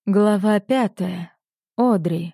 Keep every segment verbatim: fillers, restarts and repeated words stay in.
Глава пятая. Одри.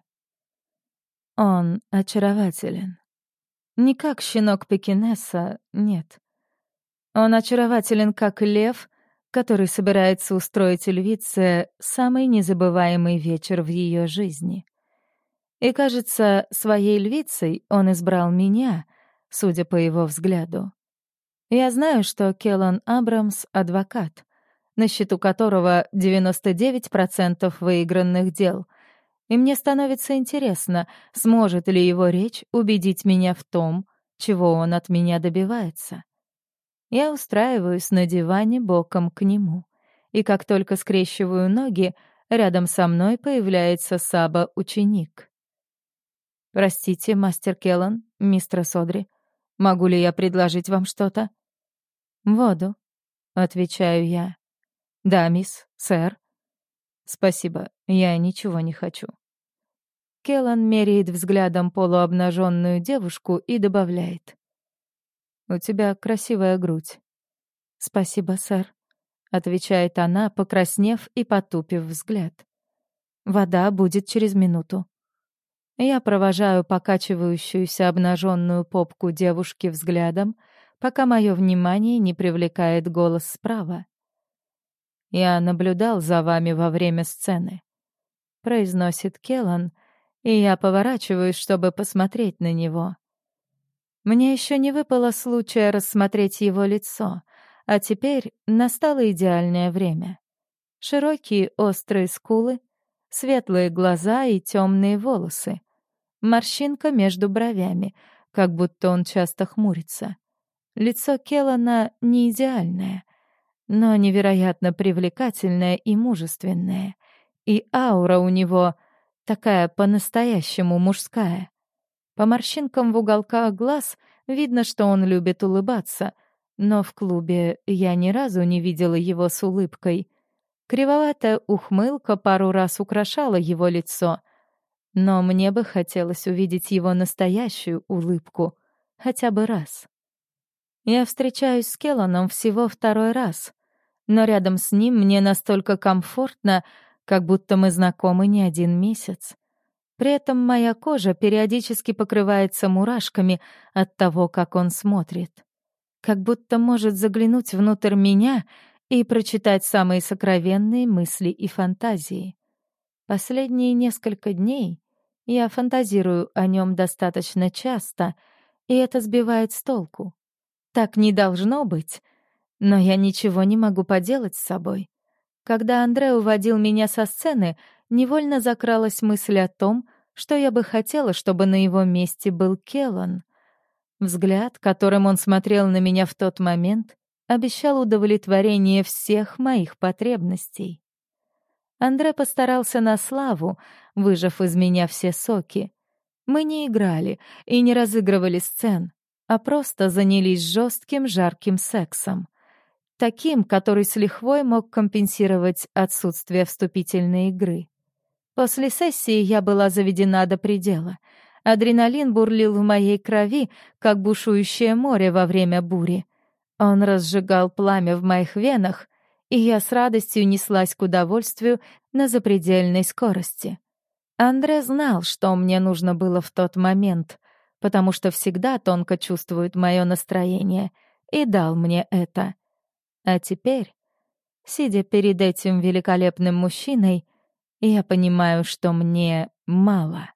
Он очарователен. Не как щенок Пекинеса, нет. Он очарователен как лев, который собирается устроить львице самый незабываемый вечер в ее жизни. И, кажется, своей львицей он избрал меня, судя по его взгляду. Я знаю, что Келлан Абрамс — адвокат, на счету которого девяносто девять процентов выигранных дел, и мне становится интересно, сможет ли его речь убедить меня в том, чего он от меня добивается. Я устраиваюсь на диване боком к нему, и как только скрещиваю ноги, рядом со мной появляется Саба-ученик. «Простите, мастер Келлан, мистер Одри, могу ли я предложить вам что-то?» «Воду», — отвечаю я. «Да, мисс, сэр». «Спасибо, я ничего не хочу». Келлан меряет взглядом полуобнаженную девушку и добавляет. «У тебя красивая грудь». «Спасибо, сэр», — отвечает она, покраснев и потупив взгляд. «Вода будет через минуту». Я провожаю покачивающуюся обнаженную попку девушки взглядом, пока мое внимание не привлекает голос справа. «Я наблюдал за вами во время сцены», — произносит Келлан, и я поворачиваюсь, чтобы посмотреть на него. Мне еще не выпало случая рассмотреть его лицо, а теперь настало идеальное время. Широкие острые скулы, светлые глаза и темные волосы. Морщинка между бровями, как будто он часто хмурится. Лицо Келлана не идеальное, но невероятно привлекательное и мужественное. И аура у него такая по-настоящему мужская. По морщинкам в уголках глаз видно, что он любит улыбаться, но в клубе я ни разу не видела его с улыбкой. Кривоватая ухмылка пару раз украшала его лицо, но мне бы хотелось увидеть его настоящую улыбку хотя бы раз. Я встречаюсь с Келланом всего второй раз, но рядом с ним мне настолько комфортно, как будто мы знакомы не один месяц. При этом моя кожа периодически покрывается мурашками от того, как он смотрит. Как будто может заглянуть внутрь меня и прочитать самые сокровенные мысли и фантазии. Последние несколько дней я фантазирую о нем достаточно часто, и это сбивает с толку. Так не должно быть, но я ничего не могу поделать с собой. Когда Андре уводил меня со сцены, невольно закралась мысль о том, что я бы хотела, чтобы на его месте был Келлан. Взгляд, которым он смотрел на меня в тот момент, обещал удовлетворение всех моих потребностей. Андре постарался на славу, выжав из меня все соки. Мы не играли и не разыгрывали сцен, а просто занялись жестким жарким сексом. Таким, который с лихвой мог компенсировать отсутствие вступительной игры. После сессии я была заведена до предела. Адреналин бурлил в моей крови, как бушующее море во время бури. Он разжигал пламя в моих венах, и я с радостью неслась к удовольствию на запредельной скорости. Андре знал, что мне нужно было в тот момент, потому что всегда тонко чувствует мое настроение, и дал мне это. А теперь, сидя перед этим великолепным мужчиной, я понимаю, что мне мало.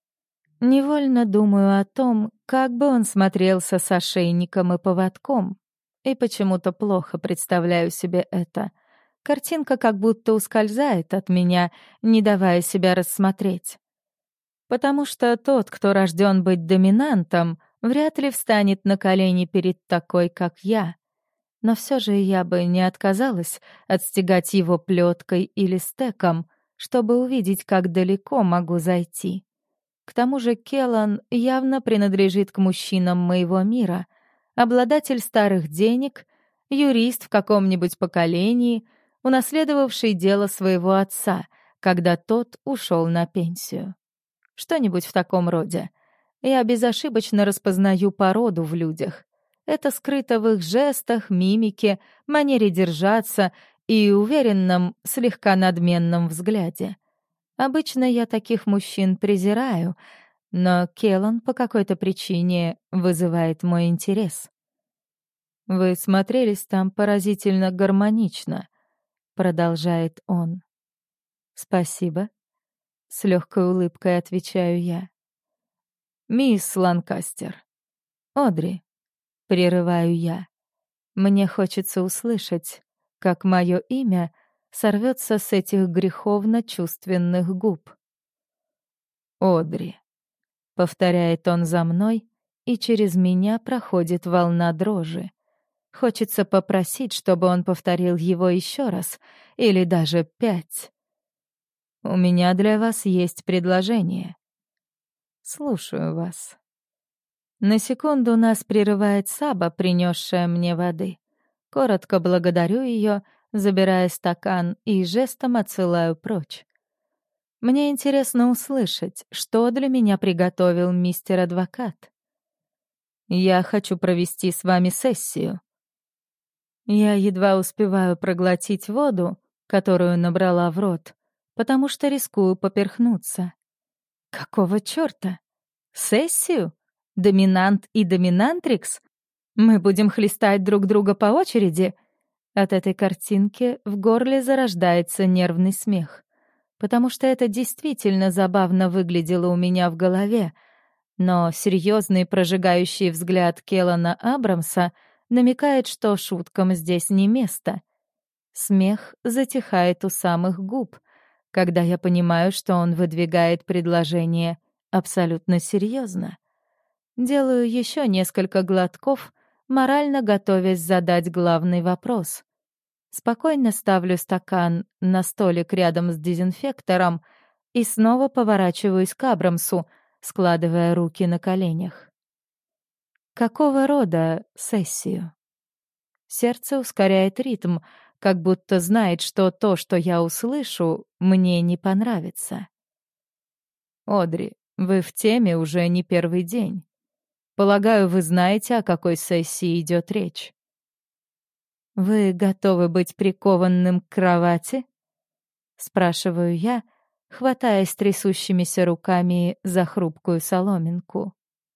Невольно думаю о том, как бы он смотрелся с ошейником и поводком, и почему-то плохо представляю себе это. Картинка как будто ускользает от меня, не давая себя рассмотреть. Потому что тот, кто рожден быть доминантом, вряд ли встанет на колени перед такой, как я. Но все же я бы не отказалась отстегать его плеткой или стеком, чтобы увидеть, как далеко могу зайти. К тому же Келлан явно принадлежит к мужчинам моего мира, обладатель старых денег, юрист в каком-нибудь поколении, унаследовавший дело своего отца, когда тот ушел на пенсию. Что-нибудь в таком роде. Я безошибочно распознаю породу в людях. Это скрыто в их жестах, мимике, манере держаться и уверенном, слегка надменном взгляде. Обычно я таких мужчин презираю, но Келлан по какой-то причине вызывает мой интерес. «Вы смотрелись там поразительно гармонично», — продолжает он. «Спасибо», — с легкой улыбкой отвечаю я. «Мисс Ланкастер». «Одри», — прерываю я. Мне хочется услышать, как мое имя сорвется с этих греховно-чувственных губ. «Одри», — повторяет он за мной, и через меня проходит волна дрожи. Хочется попросить, чтобы он повторил его еще раз, или даже пять. «У меня для вас есть предложение». «Слушаю вас». На секунду нас прерывает Саба, принесшая мне воды. Коротко благодарю ее, забирая стакан и жестом отсылаю прочь. Мне интересно услышать, что для меня приготовил мистер-адвокат. «Я хочу провести с вами сессию». Я едва успеваю проглотить воду, которую набрала в рот, потому что рискую поперхнуться. Какого чёрта? Сессию? Доминант и доминантрикс? Мы будем хлестать друг друга по очереди? От этой картинки в горле зарождается нервный смех, потому что это действительно забавно выглядело у меня в голове, но серьезный прожигающий взгляд Келлана Абрамса намекает, что шуткам здесь не место. Смех затихает у самых губ, когда я понимаю, что он выдвигает предложение абсолютно серьезно. Делаю еще несколько глотков, морально готовясь задать главный вопрос. Спокойно ставлю стакан на столик рядом с дезинфектором и снова поворачиваюсь к Абрамсу, складывая руки на коленях. Какого рода сессию? Сердце ускоряет ритм, как будто знает, что то, что я услышу, мне не понравится. «Одри, вы в теме уже не первый день. Полагаю, вы знаете, о какой сессии идет речь». «Вы готовы быть прикованным к кровати?» — спрашиваю я, хватаясь трясущимися руками за хрупкую соломинку.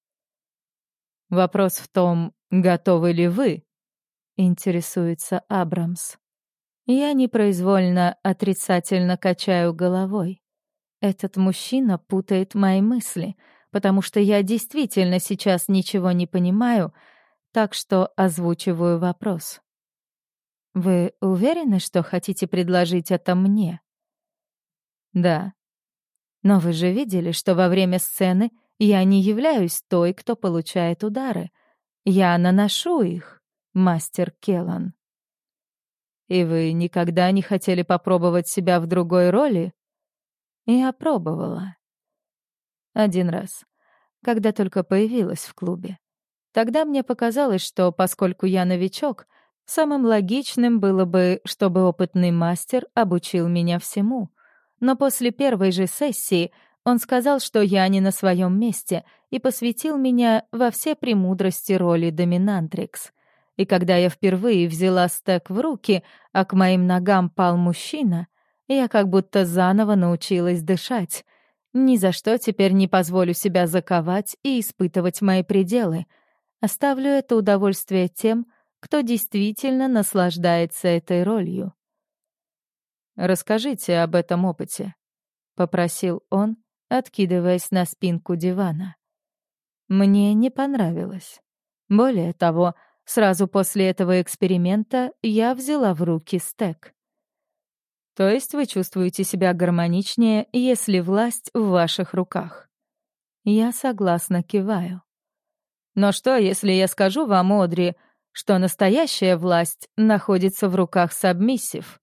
«Вопрос в том, готовы ли вы?» — интересуется Абрамс. Я непроизвольно отрицательно качаю головой. Этот мужчина путает мои мысли, потому что я действительно сейчас ничего не понимаю, так что озвучиваю вопрос. «Вы уверены, что хотите предложить это мне?» «Да. Но вы же видели, что во время сцены я не являюсь той, кто получает удары. Я наношу их, мастер Келлан». «И вы никогда не хотели попробовать себя в другой роли?» Я пробовала. Один раз, когда только появилась в клубе. Тогда мне показалось, что, поскольку я новичок, самым логичным было бы, чтобы опытный мастер обучил меня всему. Но после первой же сессии он сказал, что я не на своем месте, и посвятил меня во все премудрости роли доминантрикс. И когда я впервые взяла стек в руки, а к моим ногам пал мужчина, я как будто заново научилась дышать. Ни за что теперь не позволю себя заковать и испытывать мои пределы. Оставлю это удовольствие тем, кто действительно наслаждается этой ролью. «Расскажите об этом опыте», — попросил он, откидываясь на спинку дивана. Мне не понравилось. Более того, сразу после этого эксперимента я взяла в руки стек. То есть вы чувствуете себя гармоничнее, если власть в ваших руках? Я согласно киваю. Но что, если я скажу вам, Одри, что настоящая власть находится в руках сабмиссив?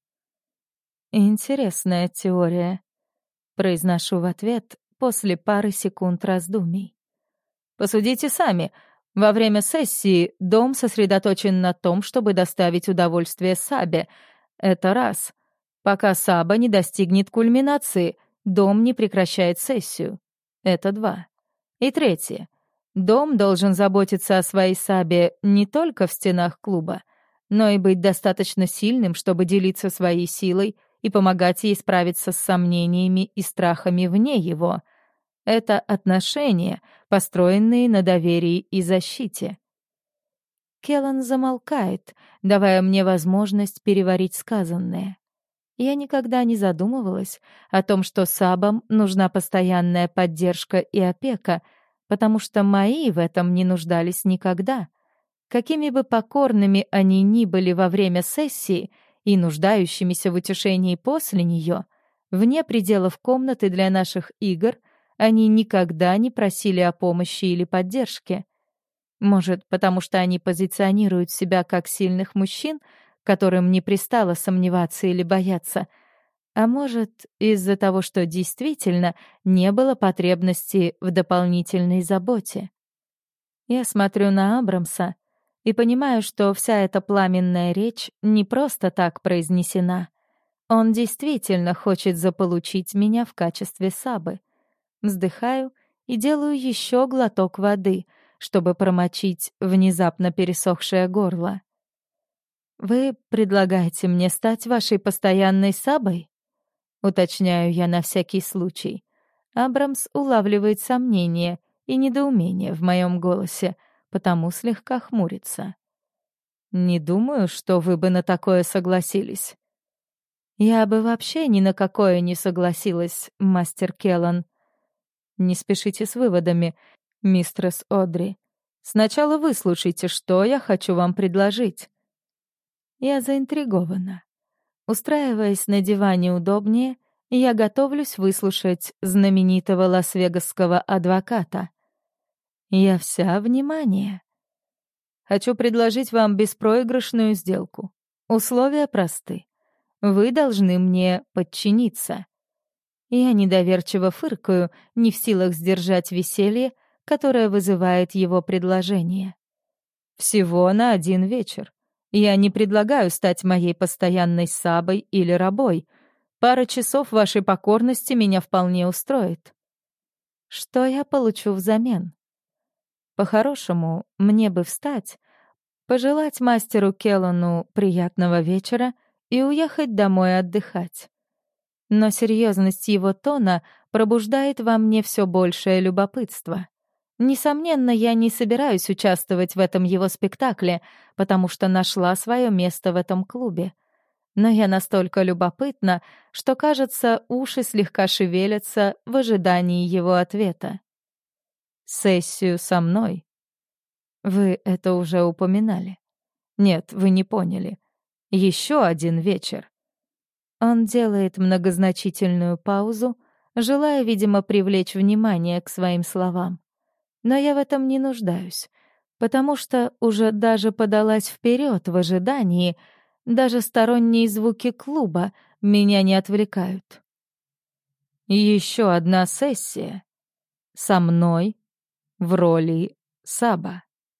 Интересная теория. Произношу в ответ после пары секунд раздумий. Посудите сами. Во время сессии дом сосредоточен на том, чтобы доставить удовольствие Сабе. Это раз. Пока Саба не достигнет кульминации, дом не прекращает сессию. Это два. И третье. Дом должен заботиться о своей Сабе не только в стенах клуба, но и быть достаточно сильным, чтобы делиться своей силой и помогать ей справиться с сомнениями и страхами вне его. Это отношения, построенные на доверии и защите. Келлан замолкает, давая мне возможность переварить сказанное. Я никогда не задумывалась о том, что Сабам нужна постоянная поддержка и опека, потому что мои в этом не нуждались никогда. Какими бы покорными они ни были во время сессии и нуждающимися в утешении после нее, вне пределов комнаты для наших игр они никогда не просили о помощи или поддержке. Может, потому что они позиционируют себя как сильных мужчин, которым не пристало сомневаться или бояться, а может, из-за того, что действительно не было потребности в дополнительной заботе. Я смотрю на Абрамса и понимаю, что вся эта пламенная речь не просто так произнесена. Он действительно хочет заполучить меня в качестве Сабы. Вздыхаю и делаю еще глоток воды, чтобы промочить внезапно пересохшее горло. «Вы предлагаете мне стать вашей постоянной Сабой?» Уточняю я на всякий случай. Абрамс улавливает сомнение и недоумение в моем голосе, потому слегка хмурится. «Не думаю, что вы бы на такое согласились». «Я бы вообще ни на какое не согласилась, мастер Келлан». «Не спешите с выводами, мистерс Одри. Сначала выслушайте, что я хочу вам предложить». Я заинтригована. Устраиваясь на диване удобнее, я готовлюсь выслушать знаменитого лас-вегасского адвоката. Я вся внимание. Хочу предложить вам беспроигрышную сделку. Условия просты. Вы должны мне подчиниться. Я недоверчиво фыркаю, не в силах сдержать веселье, которое вызывает его предложение. Всего на один вечер. Я не предлагаю стать моей постоянной Сабой или рабой. Пара часов вашей покорности меня вполне устроит. Что я получу взамен? По-хорошему, мне бы встать, пожелать мастеру Келлану приятного вечера и уехать домой отдыхать. Но серьезность его тона пробуждает во мне все большее любопытство. Несомненно, я не собираюсь участвовать в этом его спектакле, потому что нашла свое место в этом клубе. Но я настолько любопытна, что, кажется, уши слегка шевелятся в ожидании его ответа. «Сессию со мной». Вы это уже упоминали. Нет, вы не поняли. Еще один вечер. Он делает многозначительную паузу, желая, видимо, привлечь внимание к своим словам. Но я в этом не нуждаюсь, потому что уже даже подалась вперед в ожидании, даже сторонние звуки клуба меня не отвлекают. Еще одна сессия со мной в роли Саба.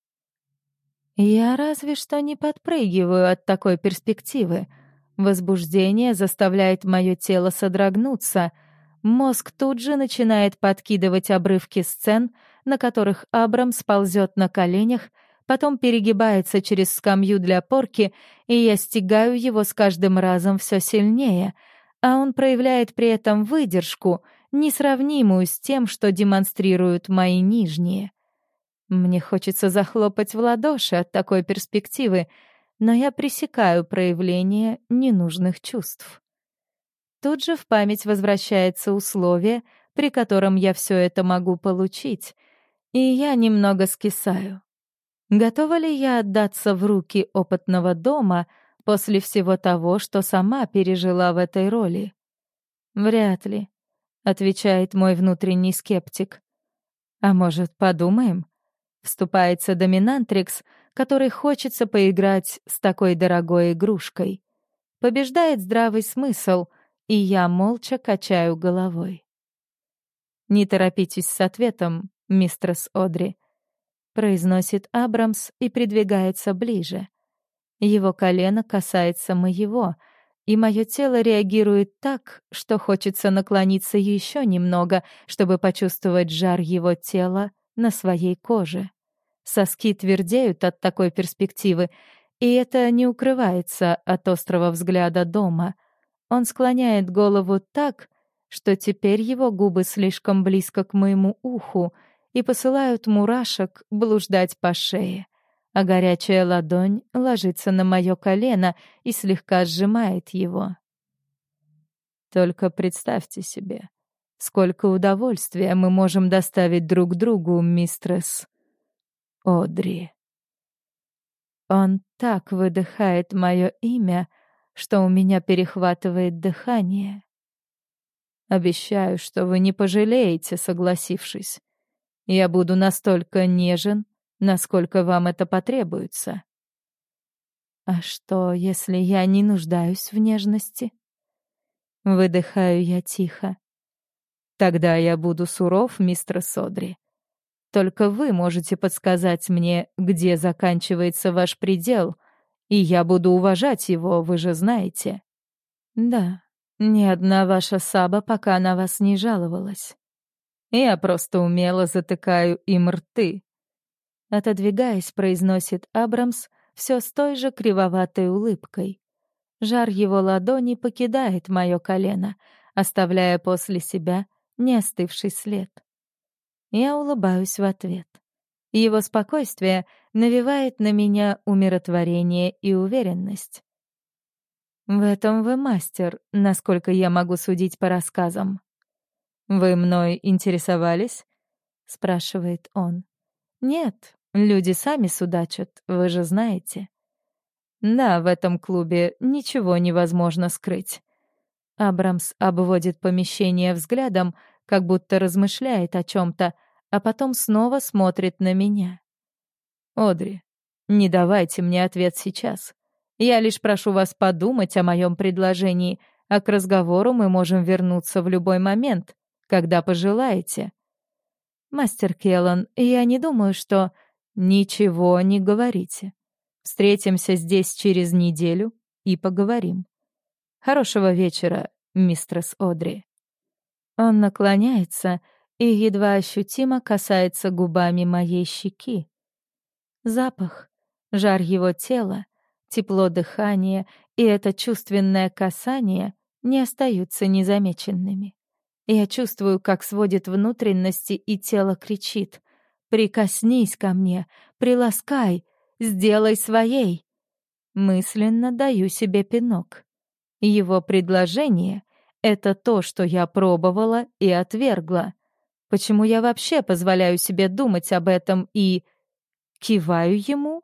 Я разве что не подпрыгиваю от такой перспективы. Возбуждение заставляет мое тело содрогнуться. Мозг тут же начинает подкидывать обрывки сцен, на которых Абрамс ползет на коленях, потом перегибается через скамью для порки, и я стягаю его с каждым разом все сильнее, а он проявляет при этом выдержку, несравнимую с тем, что демонстрируют мои нижние. Мне хочется захлопать в ладоши от такой перспективы, но я пресекаю проявление ненужных чувств. Тут же в память возвращается условие, при котором я все это могу получить, и я немного скисаю. Готова ли я отдаться в руки опытного дома после всего того, что сама пережила в этой роли? Вряд ли, отвечает мой внутренний скептик. А может, подумаем? Вступается доминантрикс, который хочется поиграть с такой дорогой игрушкой. Побеждает здравый смысл, и я молча качаю головой. «Не торопитесь с ответом, мистерс Одри», — произносит Абрамс и придвигается ближе. Его колено касается моего, и мое тело реагирует так, что хочется наклониться еще немного, чтобы почувствовать жар его тела на своей коже. Соски твердеют от такой перспективы, и это не укрывается от острого взгляда дома. он склоняет голову так, что теперь его губы слишком близко к моему уху и посылают мурашек блуждать по шее, а горячая ладонь ложится на мое колено и слегка сжимает его. Только представьте себе, сколько удовольствия мы можем доставить друг другу, мистресс Одри. Он так выдыхает мое имя, что у меня перехватывает дыхание. Обещаю, что вы не пожалеете, согласившись. Я буду настолько нежен, насколько вам это потребуется. А что, если я не нуждаюсь в нежности? Выдыхаю я тихо. Тогда я буду суров, мистер Содри. Только вы можете подсказать мне, где заканчивается ваш предел, и я буду уважать его, вы же знаете. Да, ни одна ваша саба пока на вас не жаловалась. Я просто умело затыкаю им рты. Отодвигаясь, произносит Абрамс все с той же кривоватой улыбкой. Жар его ладони покидает мое колено, оставляя после себя неостывший след. Я улыбаюсь в ответ. Его спокойствие навевает на меня умиротворение и уверенность. В этом вы мастер, насколько я могу судить по рассказам. «Вы мной интересовались?» — спрашивает он. «Нет, люди сами судачат, вы же знаете». «Да, в этом клубе ничего невозможно скрыть». Абрамс обводит помещение взглядом, как будто размышляет о чем-то, а потом снова смотрит на меня. «Одри, не давайте мне ответ сейчас. Я лишь прошу вас подумать о моем предложении, а к разговору мы можем вернуться в любой момент, когда пожелаете». «Мастер Келлан, я не думаю, что...» «Ничего не говорите. Встретимся здесь через неделю и поговорим. Хорошего вечера, мистерс Одри». Он наклоняется и едва ощутимо касается губами моей щеки. Запах, жар его тела, тепло дыхания и это чувственное касание не остаются незамеченными. Я чувствую, как сводит внутренности, и тело кричит: «Прикоснись ко мне, приласкай, сделай своей». Мысленно даю себе пинок. Его предложение — это то, что я пробовала и отвергла. Почему я вообще позволяю себе думать об этом и... киваю ему?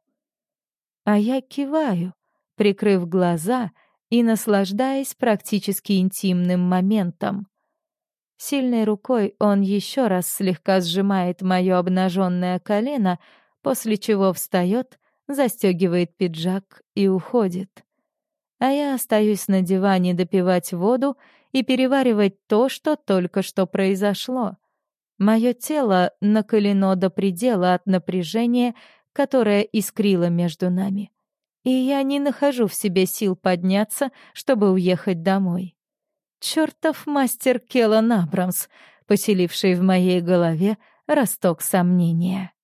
А я киваю, прикрыв глаза и наслаждаясь практически интимным моментом. Сильной рукой он еще раз слегка сжимает мое обнаженное колено, после чего встает, застегивает пиджак и уходит. А я остаюсь на диване допивать воду и переваривать то, что только что произошло. Мое тело накалено до предела от напряжения, которое искрило между нами. И я не нахожу в себе сил подняться, чтобы уехать домой. Чёртов мастер Келлан Абрамс, поселивший в моей голове росток сомнения.